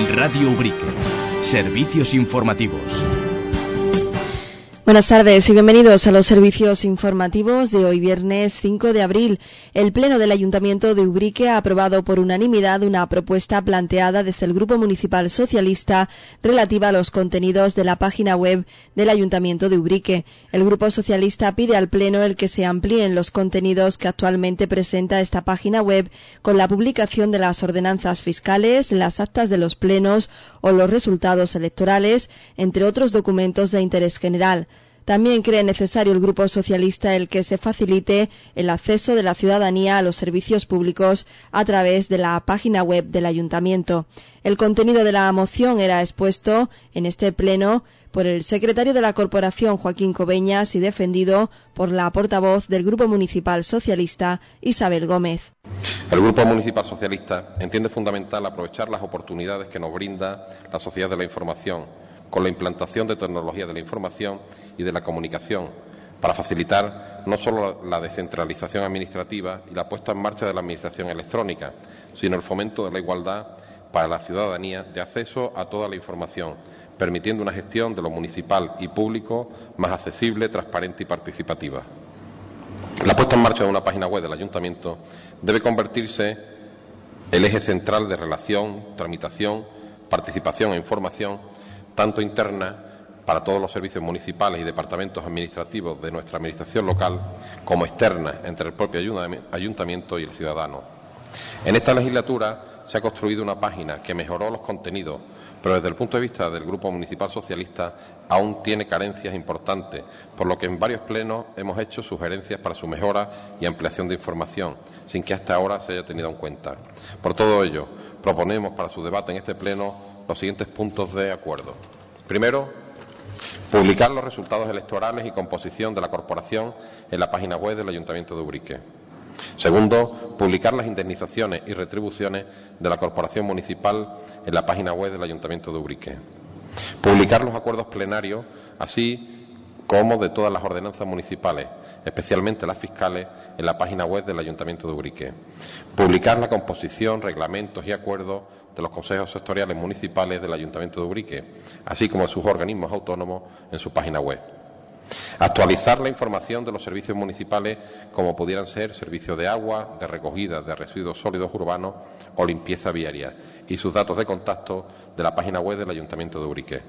Radio Ubrique. Servicios informativos. Buenas tardes y bienvenidos a los servicios informativos de hoy viernes 5 de abril. El Pleno del Ayuntamiento de Ubrique ha aprobado por unanimidad una propuesta planteada desde el Grupo Municipal Socialista relativa a los contenidos de la página web del Ayuntamiento de Ubrique. El Grupo Socialista pide al Pleno el que se amplíen los contenidos que actualmente presenta esta página web con la publicación de las ordenanzas fiscales, las actas de los plenos o los resultados electorales, entre otros documentos de interés general. También cree necesario el Grupo Socialista el que se facilite el acceso de la ciudadanía a los servicios públicos a través de la página web del Ayuntamiento. El contenido de la moción era expuesto en este pleno por el secretario de la Corporación, Joaquín Cobeñas, y defendido por la portavoz del Grupo Municipal Socialista, Isabel Gómez. El Grupo Municipal Socialista entiende fundamental aprovechar las oportunidades que nos brinda la sociedad de la información con la implantación de tecnología de la información y de la comunicación, para facilitar no solo la descentralización administrativa y la puesta en marcha de la administración electrónica, sino el fomento de la igualdad para la ciudadanía de acceso a toda la información, permitiendo una gestión de lo municipal y público más accesible, transparente y participativa. La puesta en marcha de una página web del Ayuntamiento debe convertirse en el eje central de relación, tramitación, participación e información tanto interna para todos los servicios municipales y departamentos administrativos de nuestra administración local, como externa entre el propio ayuntamiento y el ciudadano. En esta legislatura se ha construido una página que mejoró los contenidos, pero desde el punto de vista del Grupo Municipal Socialista aún tiene carencias importantes, por lo que en varios plenos hemos hecho sugerencias para su mejora y ampliación de información, sin que hasta ahora se haya tenido en cuenta. Por todo ello, proponemos para su debate en este pleno los siguientes puntos de acuerdo. Primero, publicar los resultados electorales y composición de la corporación en la página web del Ayuntamiento de Ubrique. Segundo, publicar las indemnizaciones y retribuciones de la corporación municipal en la página web del Ayuntamiento de Ubrique. Publicar los acuerdos plenarios, así como de todas las ordenanzas municipales, especialmente las fiscales, en la página web del Ayuntamiento de Ubrique. Publicar la composición, reglamentos y acuerdos de los consejos sectoriales municipales del Ayuntamiento de Ubrique, así como de sus organismos autónomos en su página web. Actualizar la información de los servicios municipales, como pudieran ser servicios de agua, de recogida de residuos sólidos urbanos o limpieza viaria, y sus datos de contacto de la página web del Ayuntamiento de Ubrique.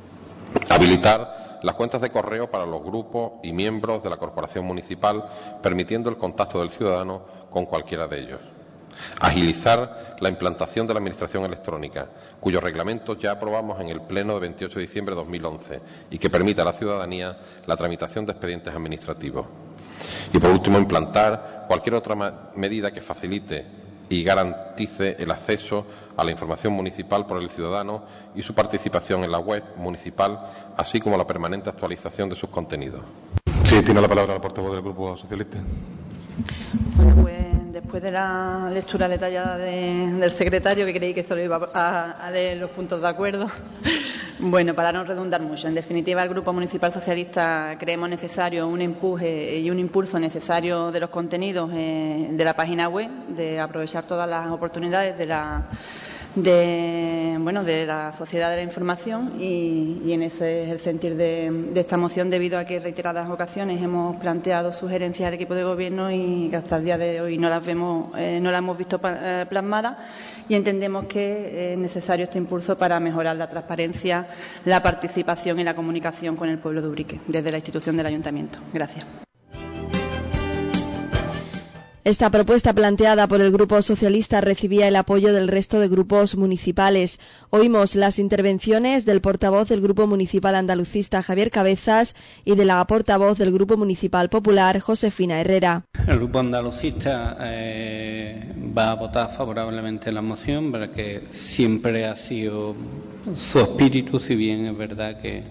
Habilitar las cuentas de correo para los grupos y miembros de la corporación municipal, permitiendo el contacto del ciudadano con cualquiera de ellos. Agilizar la implantación de la Administración electrónica, cuyos reglamentos ya aprobamos en el Pleno de 28 de diciembre de 2011 y que permita a la ciudadanía la tramitación de expedientes administrativos. Y, por último, implantar cualquier otra medida que facilite y garantice el acceso a la información municipal por el ciudadano y su participación en la web municipal, así como la permanente actualización de sus contenidos. Sí, tiene la palabra la portavoz del Grupo Socialista. Bueno, pues después de la lectura detallada del secretario, que creí que solo iba a leer los puntos de acuerdo, bueno, para no redundar mucho, en definitiva el Grupo Municipal Socialista creemos necesario un empuje y un impulso necesario de los contenidos de la página web, de aprovechar todas las oportunidades de la sociedad de la información y en ese es el sentir de esta moción, debido a que en reiteradas ocasiones hemos planteado sugerencias al equipo de gobierno y que hasta el día de hoy no las hemos visto plasmadas, y entendemos que es necesario este impulso para mejorar la transparencia, la participación y la comunicación con el pueblo de Ubrique desde la institución del Ayuntamiento. Gracias. Esta propuesta planteada por el Grupo Socialista recibía el apoyo del resto de grupos municipales. Oímos las intervenciones del portavoz del Grupo Municipal Andalucista, Javier Cabezas, y de la portavoz del Grupo Municipal Popular, Josefina Herrera. El Grupo Andalucista va a votar favorablemente la moción, porque siempre ha sido su espíritu, si bien es verdad que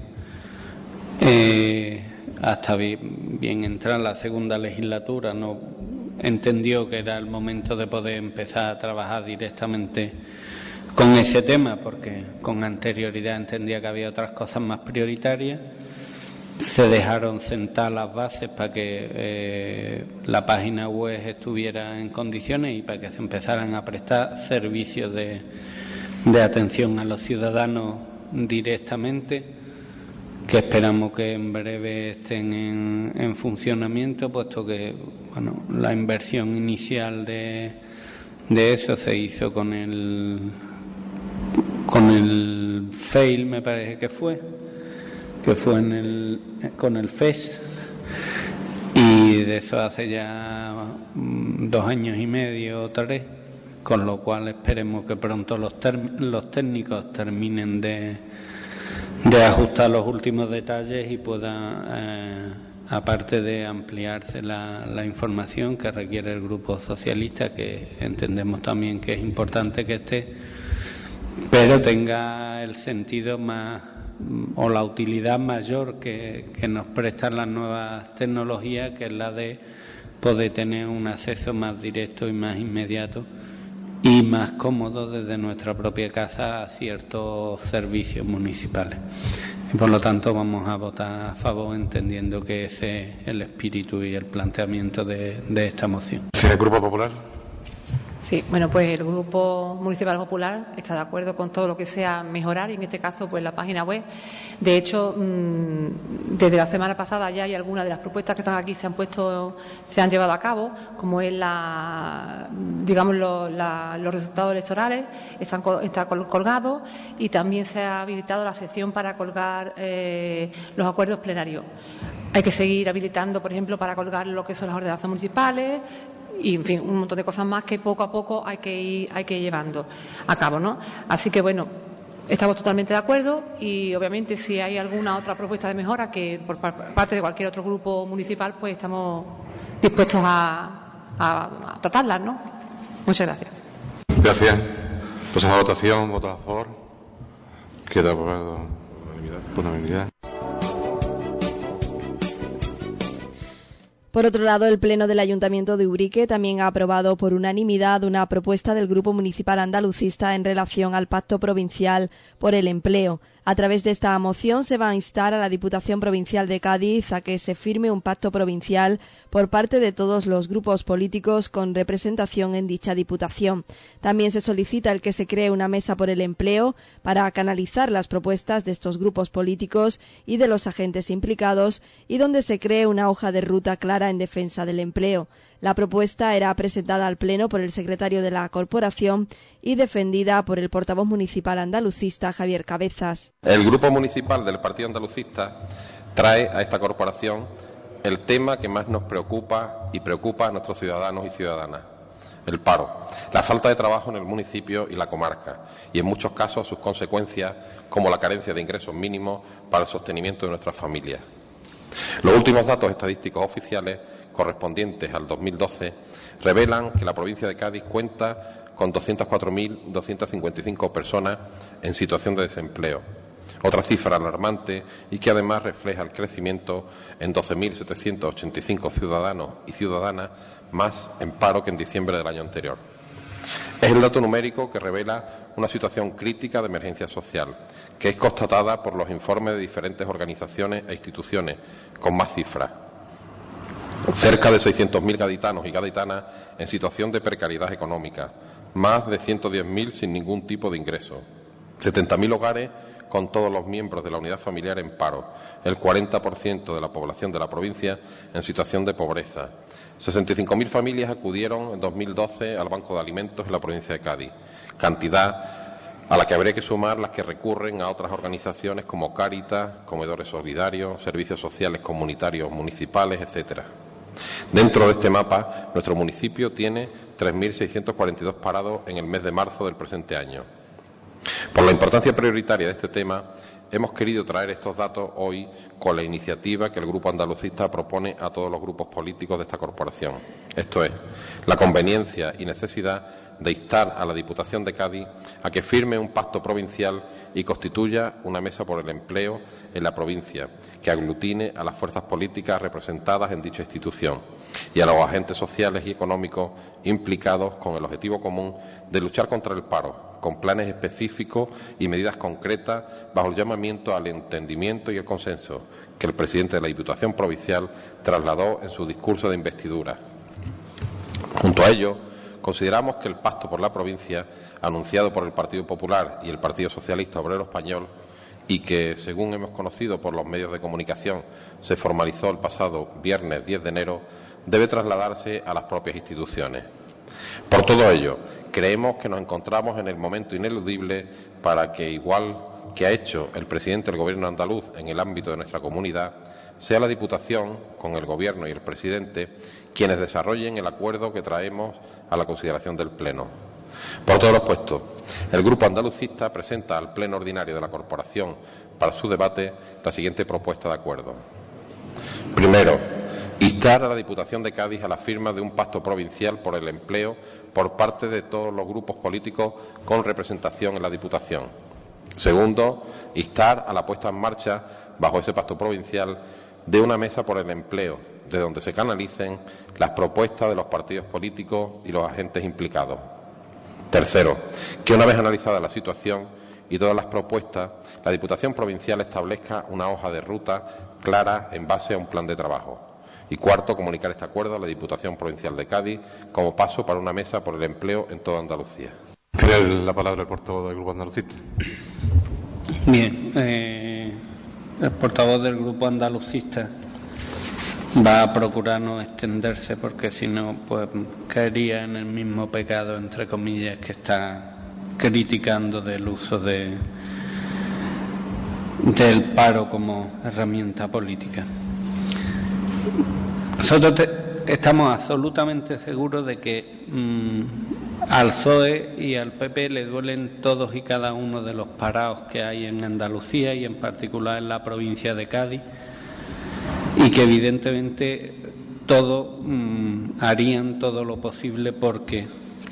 hasta bien entrar la segunda legislatura no entendió que era el momento de poder empezar a trabajar directamente con ese tema, porque con anterioridad entendía que había otras cosas más prioritarias. Se dejaron sentar las bases para que la página web estuviera en condiciones y para que se empezaran a prestar servicios de de atención a los ciudadanos directamente, que esperamos que en breve estén en funcionamiento, puesto que la inversión inicial de eso se hizo con el FAIL, me parece que fue con el FES, y de eso hace ya 2 años y medio o 3, con lo cual esperemos que pronto los técnicos terminen de ajustar los últimos detalles y puedan, aparte de ampliarse la información que requiere el Grupo Socialista, que entendemos también que es importante que esté, pero tenga el sentido más o la utilidad mayor que nos prestan las nuevas tecnologías, que es la de poder tener un acceso más directo y más inmediato y más cómodo desde nuestra propia casa a ciertos servicios municipales. Y por lo tanto vamos a votar a favor, entendiendo que ese es el espíritu y el planteamiento de esta moción. ¿Sí, el Grupo Popular? Sí, bueno, pues el Grupo Municipal Popular está de acuerdo con todo lo que sea mejorar, y en este caso pues la página web. De hecho, desde la semana pasada ya hay algunas de las propuestas que están aquí se han llevado a cabo, como es los resultados electorales, está colgado, y también se ha habilitado la sección para colgar los acuerdos plenarios. Hay que seguir habilitando, por ejemplo, para colgar lo que son las ordenanzas municipales, y, en fin, un montón de cosas más que poco a poco hay que ir llevando a cabo, ¿no? Así que, bueno, estamos totalmente de acuerdo, y, obviamente, si hay alguna otra propuesta de mejora que por parte de cualquier otro grupo municipal, pues estamos dispuestos a tratarlas, ¿no? Muchas gracias. Gracias. Pasamos a la votación. ¿Votos a favor? Queda aprobado por unanimidad. Por otro lado, el Pleno del Ayuntamiento de Ubrique también ha aprobado por unanimidad una propuesta del Grupo Municipal Andalucista en relación al Pacto Provincial por el Empleo. A través de esta moción se va a instar a la Diputación Provincial de Cádiz a que se firme un pacto provincial por parte de todos los grupos políticos con representación en dicha Diputación. También se solicita el que se cree una mesa por el empleo para canalizar las propuestas de estos grupos políticos y de los agentes implicados, y donde se cree una hoja de ruta clara en defensa del empleo. La propuesta era presentada al Pleno por el secretario de la Corporación y defendida por el portavoz municipal andalucista, Javier Cabezas. El Grupo Municipal del Partido Andalucista trae a esta corporación el tema que más nos preocupa y preocupa a nuestros ciudadanos y ciudadanas: el paro, la falta de trabajo en el municipio y la comarca, y en muchos casos sus consecuencias, como la carencia de ingresos mínimos para el sostenimiento de nuestras familias. Los últimos datos estadísticos oficiales, correspondientes al 2012, revelan que la provincia de Cádiz cuenta con 204.255 personas en situación de desempleo. Otra cifra alarmante, y que además refleja el crecimiento en 12.785 ciudadanos y ciudadanas más en paro que en diciembre del año anterior. Es el dato numérico que revela una situación crítica de emergencia social, que es constatada por los informes de diferentes organizaciones e instituciones, con más cifras. Cerca de 600.000 gaditanos y gaditanas en situación de precariedad económica, más de 110.000 sin ningún tipo de ingreso, 70.000 hogares con todos los miembros de la unidad familiar en paro, el 40% de la población de la provincia en situación de pobreza. 65.000 familias acudieron en 2012 al Banco de Alimentos en la provincia de Cádiz, cantidad a la que habría que sumar las que recurren a otras organizaciones como Cáritas, Comedores Solidarios, Servicios Sociales Comunitarios Municipales, etcétera. Dentro de este mapa, nuestro municipio tiene 3.642 parados en el mes de marzo del presente año. Por la importancia prioritaria de este tema, hemos querido traer estos datos hoy con la iniciativa que el Grupo Andalucista propone a todos los grupos políticos de esta corporación. Esto es, la conveniencia y necesidad de instar a la Diputación de Cádiz a que firme un pacto provincial y constituya una mesa por el empleo en la provincia, que aglutine a las fuerzas políticas representadas en dicha institución y a los agentes sociales y económicos implicados con el objetivo común de luchar contra el paro, con planes específicos y medidas concretas bajo el llamamiento al entendimiento y el consenso que el presidente de la Diputación Provincial trasladó en su discurso de investidura. Junto a ello, consideramos que el pacto por la provincia, anunciado por el Partido Popular y el Partido Socialista Obrero Español, y que, según hemos conocido por los medios de comunicación, se formalizó el pasado viernes 10 de enero, debe trasladarse a las propias instituciones. Por todo ello, creemos que nos encontramos en el momento ineludible para que, igual que ha hecho el presidente del Gobierno andaluz en el ámbito de nuestra comunidad, sea la Diputación, con el Gobierno y el presidente, quienes desarrollen el acuerdo que traemos a la consideración del Pleno. Por todo lo expuesto, el Grupo Andalucista presenta al Pleno Ordinario de la Corporación para su debate la siguiente propuesta de acuerdo. Primero, instar a la Diputación de Cádiz a la firma de un pacto provincial por el empleo por parte de todos los grupos políticos con representación en la Diputación. Segundo, instar a la puesta en marcha, bajo ese pacto provincial, de una mesa por el empleo, de donde se canalicen las propuestas de los partidos políticos y los agentes implicados. Tercero, que una vez analizada la situación y todas las propuestas, la Diputación Provincial establezca una hoja de ruta clara en base a un plan de trabajo. Y cuarto, comunicar este acuerdo a la Diputación Provincial de Cádiz como paso para una mesa por el empleo en toda Andalucía. Tiene la palabra el portavoz del Grupo Andalucista. Bien, el portavoz del Grupo Andalucista va a procurar no extenderse porque si no pues caería en el mismo pecado, entre comillas, que está criticando del uso del paro como herramienta política. Nosotros estamos absolutamente seguros de que al PSOE y al PP le duelen todos y cada uno de los parados que hay en Andalucía y en particular en la provincia de Cádiz, y que evidentemente todos harían todo lo posible porque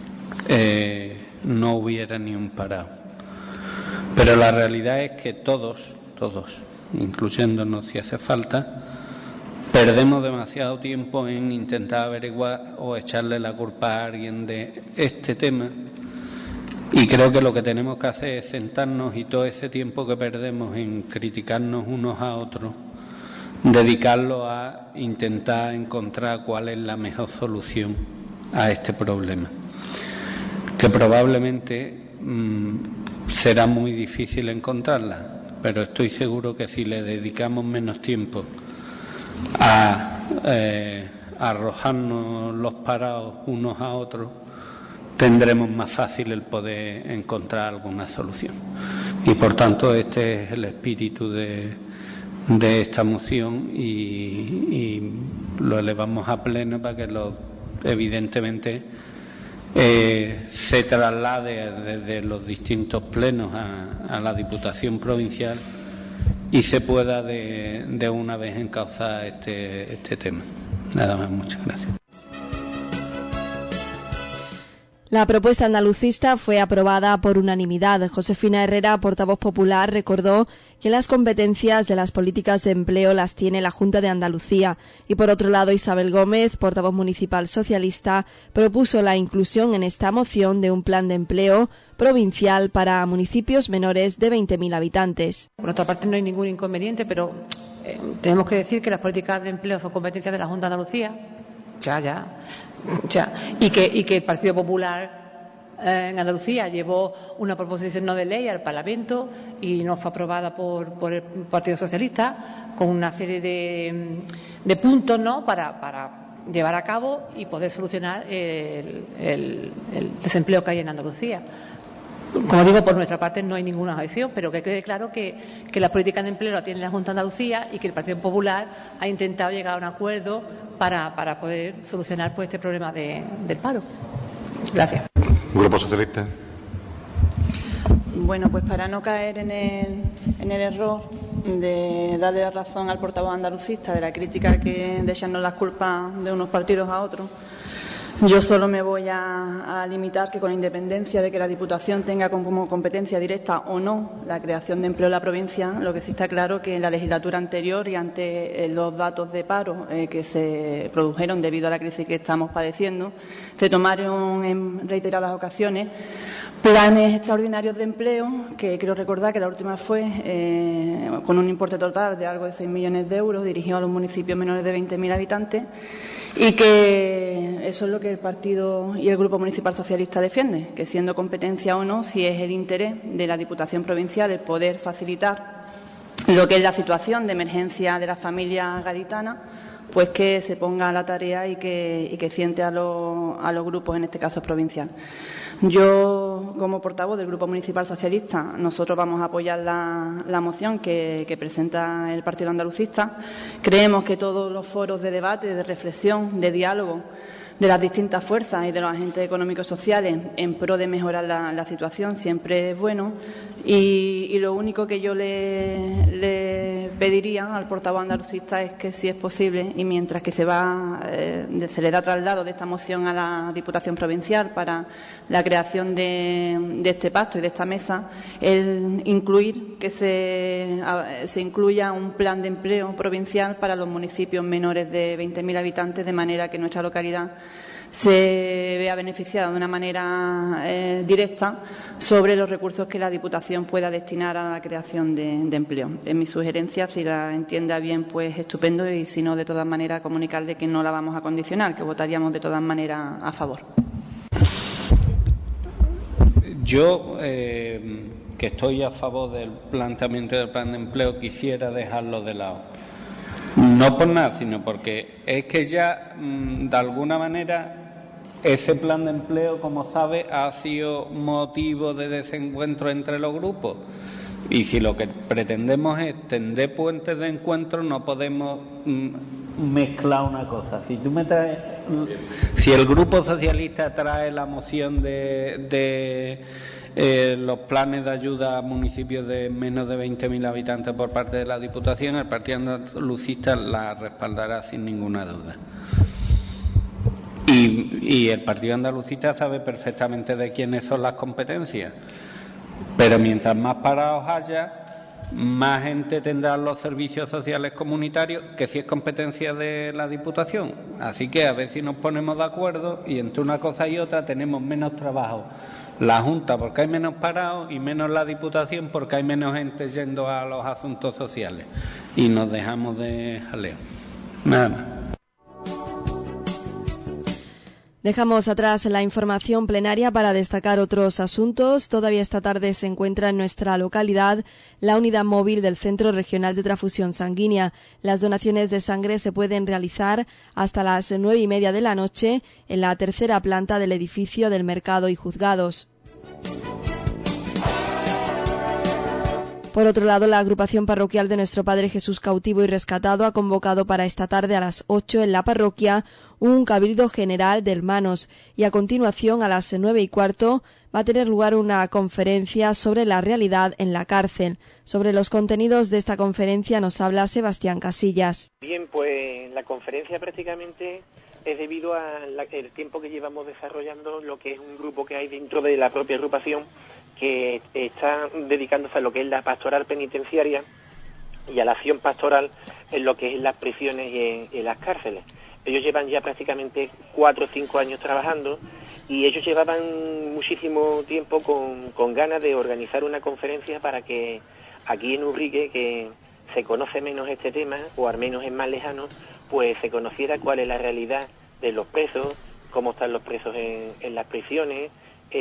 no hubiera ni un parado. Pero la realidad es que todos, incluyéndonos si hace falta, perdemos demasiado tiempo en intentar averiguar o echarle la culpa a alguien de este tema, y creo que lo que tenemos que hacer es sentarnos y todo ese tiempo que perdemos en criticarnos unos a otros, dedicarlo a intentar encontrar cuál es la mejor solución a este problema, que probablemente será muy difícil encontrarla, pero estoy seguro que si le dedicamos menos tiempo a arrojarnos los parados unos a otros, tendremos más fácil el poder encontrar alguna solución. Y por tanto este es el espíritu de esta moción y lo elevamos a pleno para que evidentemente se traslade desde los distintos plenos a la Diputación Provincial y se pueda de una vez encauzar este tema. Nada más, muchas gracias. La propuesta andalucista fue aprobada por unanimidad. Josefina Herrera, portavoz popular, recordó que las competencias de las políticas de empleo las tiene la Junta de Andalucía. Y por otro lado, Isabel Gómez, portavoz municipal socialista, propuso la inclusión en esta moción de un plan de empleo provincial para municipios menores de 20.000 habitantes. Por otra parte, no hay ningún inconveniente, pero tenemos que decir que las políticas de empleo son competencias de la Junta de Andalucía. Y que el Partido Popular en Andalucía llevó una proposición no de ley al Parlamento y no fue aprobada por el Partido Socialista con una serie de puntos, ¿no?, para llevar a cabo y poder solucionar el desempleo que hay en Andalucía. Como digo, por nuestra parte no hay ninguna objeción, pero que quede claro que la política de empleo la tiene la Junta de Andalucía y que el Partido Popular ha intentado llegar a un acuerdo para poder solucionar pues este problema del paro. Gracias. Grupo Socialista. Bueno, pues para no caer en el error de darle la razón al portavoz andalucista de la crítica de echarnos las culpas de unos partidos a otros, yo solo me voy a limitar que, con independencia de que la Diputación tenga como competencia directa o no la creación de empleo en la provincia, lo que sí está claro que en la legislatura anterior y ante los datos de paro que se produjeron debido a la crisis que estamos padeciendo, se tomaron en reiteradas ocasiones planes extraordinarios de empleo, que creo recordar que la última fue con un importe total de algo de 6 millones de euros dirigido a los municipios menores de 20.000 habitantes, y que eso es lo que el partido y el Grupo Municipal Socialista defiende, que siendo competencia o no, si es el interés de la Diputación Provincial el poder facilitar lo que es la situación de emergencia de las familias gaditanas, pues que se ponga a la tarea y que siente a los grupos, en este caso provincial. Yo, como portavoz del Grupo Municipal Socialista, nosotros vamos a apoyar la moción que presenta el Partido Andalucista. Creemos que todos los foros de debate, de reflexión, de diálogo de las distintas fuerzas y de los agentes económicos sociales en pro de mejorar la situación siempre es bueno, y lo único que yo le pediría al portavoz andalucista es que, si es posible, y mientras que se le da traslado de esta moción a la Diputación Provincial para la creación de este pacto y de esta mesa, el incluir que se incluya un plan de empleo provincial para los municipios menores de 20.000 habitantes, de manera que nuestra localidad se vea beneficiada de una manera directa sobre los recursos que la Diputación pueda destinar a la creación de empleo. Es mi sugerencia, si la entienda bien, pues estupendo, y si no, de todas maneras, comunicarle que no la vamos a condicionar, que votaríamos de todas maneras a favor. Yo, que estoy a favor del planteamiento del plan de empleo, quisiera dejarlo de lado. No por nada, sino porque es que ya, de alguna manera, ese plan de empleo, como sabe, ha sido motivo de desencuentro entre los grupos. Y si lo que pretendemos es tender puentes de encuentro, no podemos mezclar una cosa. Si el Grupo Socialista trae la moción de los planes de ayuda a municipios de menos de 20.000 habitantes por parte de la Diputación, el Partido Andalucista la respaldará sin ninguna duda. Y el Partido Andalucista sabe perfectamente de quiénes son las competencias. Pero mientras más parados haya, más gente tendrá los servicios sociales comunitarios, que sí es competencia de la Diputación. Así que a ver si nos ponemos de acuerdo, y entre una cosa y otra tenemos menos trabajo la Junta porque hay menos parados, y menos la Diputación porque hay menos gente yendo a los asuntos sociales, y nos dejamos de jaleo. Nada más. Dejamos atrás la información plenaria para destacar otros asuntos. Todavía esta tarde se encuentra en nuestra localidad la unidad móvil del Centro Regional de Transfusión Sanguínea. Las donaciones de sangre se pueden realizar hasta las 9:30 de la noche en la tercera planta del edificio del Mercado y Juzgados. Por otro lado, la agrupación parroquial de Nuestro Padre Jesús Cautivo y Rescatado ha convocado para esta tarde a las 8 en la parroquia un cabildo general de hermanos, y a continuación a las 9:15 va a tener lugar una conferencia sobre la realidad en la cárcel. Sobre los contenidos de esta conferencia nos habla Sebastián Casillas. Bien, pues la conferencia prácticamente es debido al tiempo que llevamos desarrollando lo que es un grupo que hay dentro de la propia agrupación, que está dedicándose a lo que es la pastoral penitenciaria y a la acción pastoral en lo que es las prisiones y en las cárceles. Ellos llevan ya prácticamente 4 o 5 años trabajando, y ellos llevaban muchísimo tiempo con ganas de organizar una conferencia para que aquí en Ubrique, que se conoce menos este tema, o al menos es más lejano, pues se conociera cuál es la realidad de los presos, cómo están los presos en las prisiones,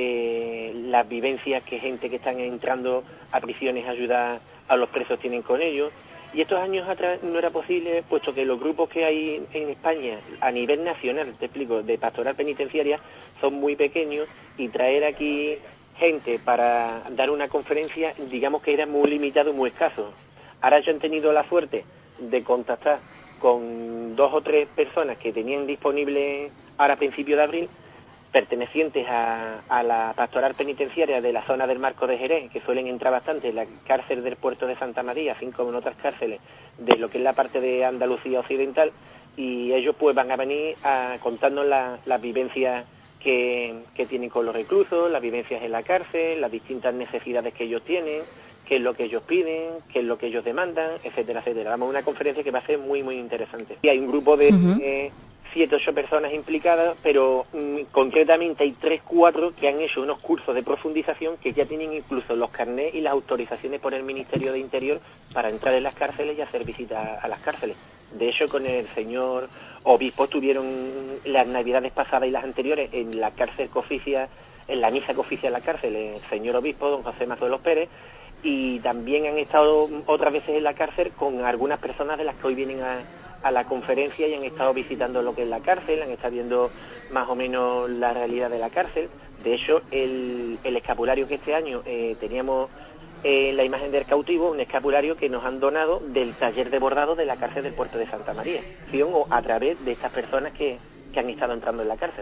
las vivencias que gente que están entrando a prisiones a ayudar a los presos tienen con ellos. Y estos años atrás no era posible, puesto que los grupos que hay en España a nivel nacional, te explico, de pastoral penitenciaria son muy pequeños, y traer aquí gente para dar una conferencia, digamos que era muy limitado, muy escaso. Ahora yo he tenido la suerte de contactar con 2 o 3 personas que tenían disponible ahora a principios de abril, pertenecientes a la pastoral penitenciaria de la zona del Marco de Jerez, que suelen entrar bastante en la cárcel del puerto de Santa María, así como en otras cárceles de lo que es la parte de Andalucía Occidental, y ellos pues van a venir a contarnos las vivencias que tienen con los reclusos, las vivencias en la cárcel, las distintas necesidades que ellos tienen, qué es lo que ellos piden, qué es lo que ellos demandan, etcétera, etcétera. Vamos a una conferencia que va a ser muy, muy interesante. Y hay un grupo de 7 o 8 personas implicadas, pero concretamente hay 3 o 4 que han hecho unos cursos de profundización, que ya tienen incluso los carnés y las autorizaciones por el Ministerio de Interior para entrar en las cárceles y hacer visitas a las cárceles. De hecho, con el señor obispo estuvieron las navidades pasadas y las anteriores en la cárcel que oficia, en la misa que oficia en la cárcel, el señor obispo, don José Mazo de los Pérez, y también han estado otras veces en la cárcel con algunas personas de las que hoy vienen a la conferencia y han estado visitando lo que es la cárcel, han estado viendo más o menos la realidad de la cárcel. De hecho, el escapulario que este año teníamos la imagen del cautivo, un escapulario que nos han donado del taller de bordado de la cárcel del puerto de Santa María, o a través de estas personas que han estado entrando en la cárcel.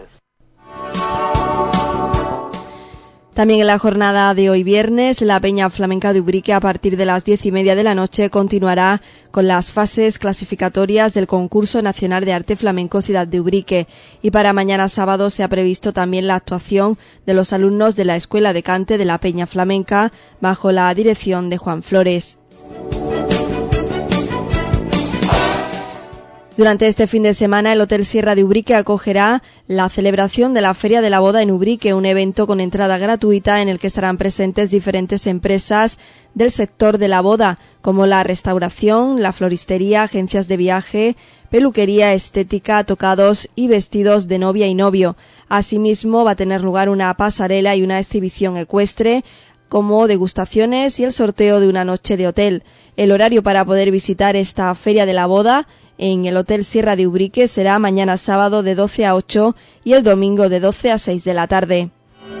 También en la jornada de hoy viernes, la Peña Flamenca de Ubrique a partir de las 10:30 de la noche continuará con las fases clasificatorias del Concurso Nacional de Arte Flamenco Ciudad de Ubrique, y para mañana sábado se ha previsto también la actuación de los alumnos de la Escuela de Cante de la Peña Flamenca bajo la dirección de Juan Flores. Durante este fin de semana, el Hotel Sierra de Ubrique acogerá la celebración de la Feria de la Boda en Ubrique, un evento con entrada gratuita en el que estarán presentes diferentes empresas del sector de la boda, como la restauración, la floristería, agencias de viaje, peluquería, estética, tocados y vestidos de novia y novio. Asimismo, va a tener lugar una pasarela y una exhibición ecuestre, como degustaciones y el sorteo de una noche de hotel. El horario para poder visitar esta Feria de la Boda en el Hotel Sierra de Ubrique será mañana sábado de 12 a 8 y el domingo de 12 a 6 de la tarde.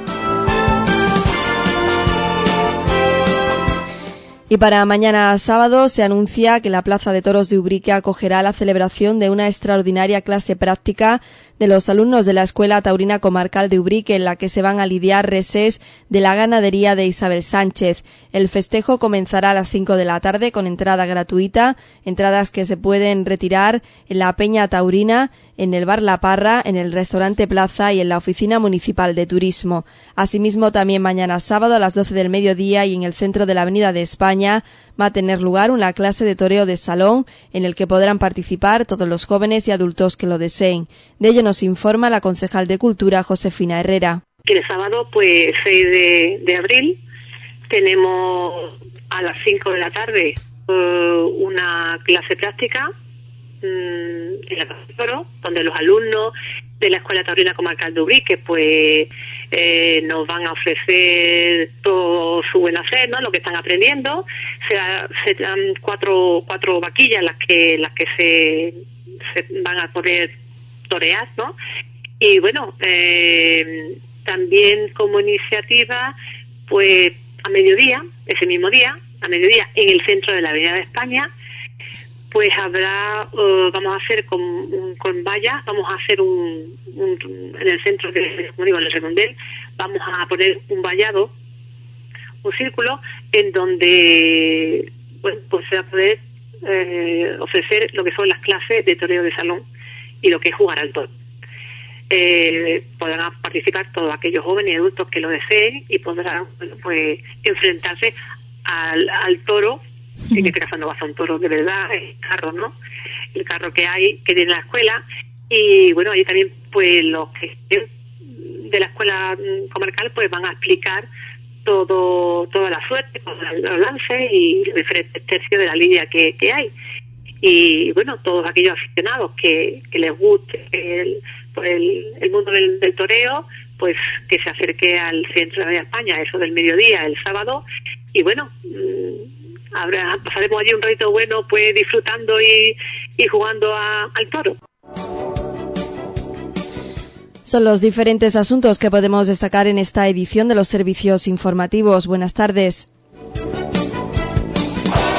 Y para mañana sábado se anuncia que la Plaza de Toros de Ubrique acogerá la celebración de una extraordinaria clase práctica de los alumnos de la Escuela Taurina Comarcal de Ubrique, en la que se van a lidiar reses de la ganadería de Isabel Sánchez. El festejo comenzará a las 5 de la tarde con entrada gratuita, entradas que se pueden retirar en la Peña Taurina, en el Bar La Parra, en el Restaurante Plaza y en la Oficina Municipal de Turismo. Asimismo, también mañana sábado a las 12 del mediodía y en el centro de la Avenida de España va a tener lugar una clase de toreo de salón en el que podrán participar todos los jóvenes y adultos que lo deseen. De ello nos informa la concejal de Cultura, Josefina Herrera. El sábado, 6 de abril, tenemos a las 5 de la tarde una clase práctica en la Plaza de Toros, donde los alumnos de la Escuela Taurina Comarcal de Ubrique nos van a ofrecer todo su buen hacer, ¿no? Lo que están aprendiendo. Se dan cuatro vaquillas las que se van a poder torear, ¿no? Y bueno, también como iniciativa, pues a mediodía, ese mismo día, a mediodía en el centro de la Avenida de España, pues habrá, vamos a hacer con valla, vamos a hacer en el centro, como digo, en el redondel, vamos a poner un vallado, un círculo, en donde, bueno, pues se va a poder ofrecer lo que son las clases de toreo de salón y lo que es jugar al toro. Podrán participar todos aquellos jóvenes y adultos que lo deseen y podrán, bueno, pues enfrentarse al toro. En este caso no va a ser un toro de verdad, el carro, ¿no? El carro que tiene la escuela. Y bueno, ahí también pues los que de la escuela comarcal pues van a explicar toda la suerte, todos los lances y los diferentes tercios de la lidia que hay. Y bueno, todos aquellos aficionados que les guste el mundo del toreo, pues que se acerque al centro de España, eso del mediodía, el sábado. Y bueno, pasaremos allí un ratito bueno, pues disfrutando y jugando al toro. Son los diferentes asuntos que podemos destacar en esta edición de los servicios informativos. Buenas tardes.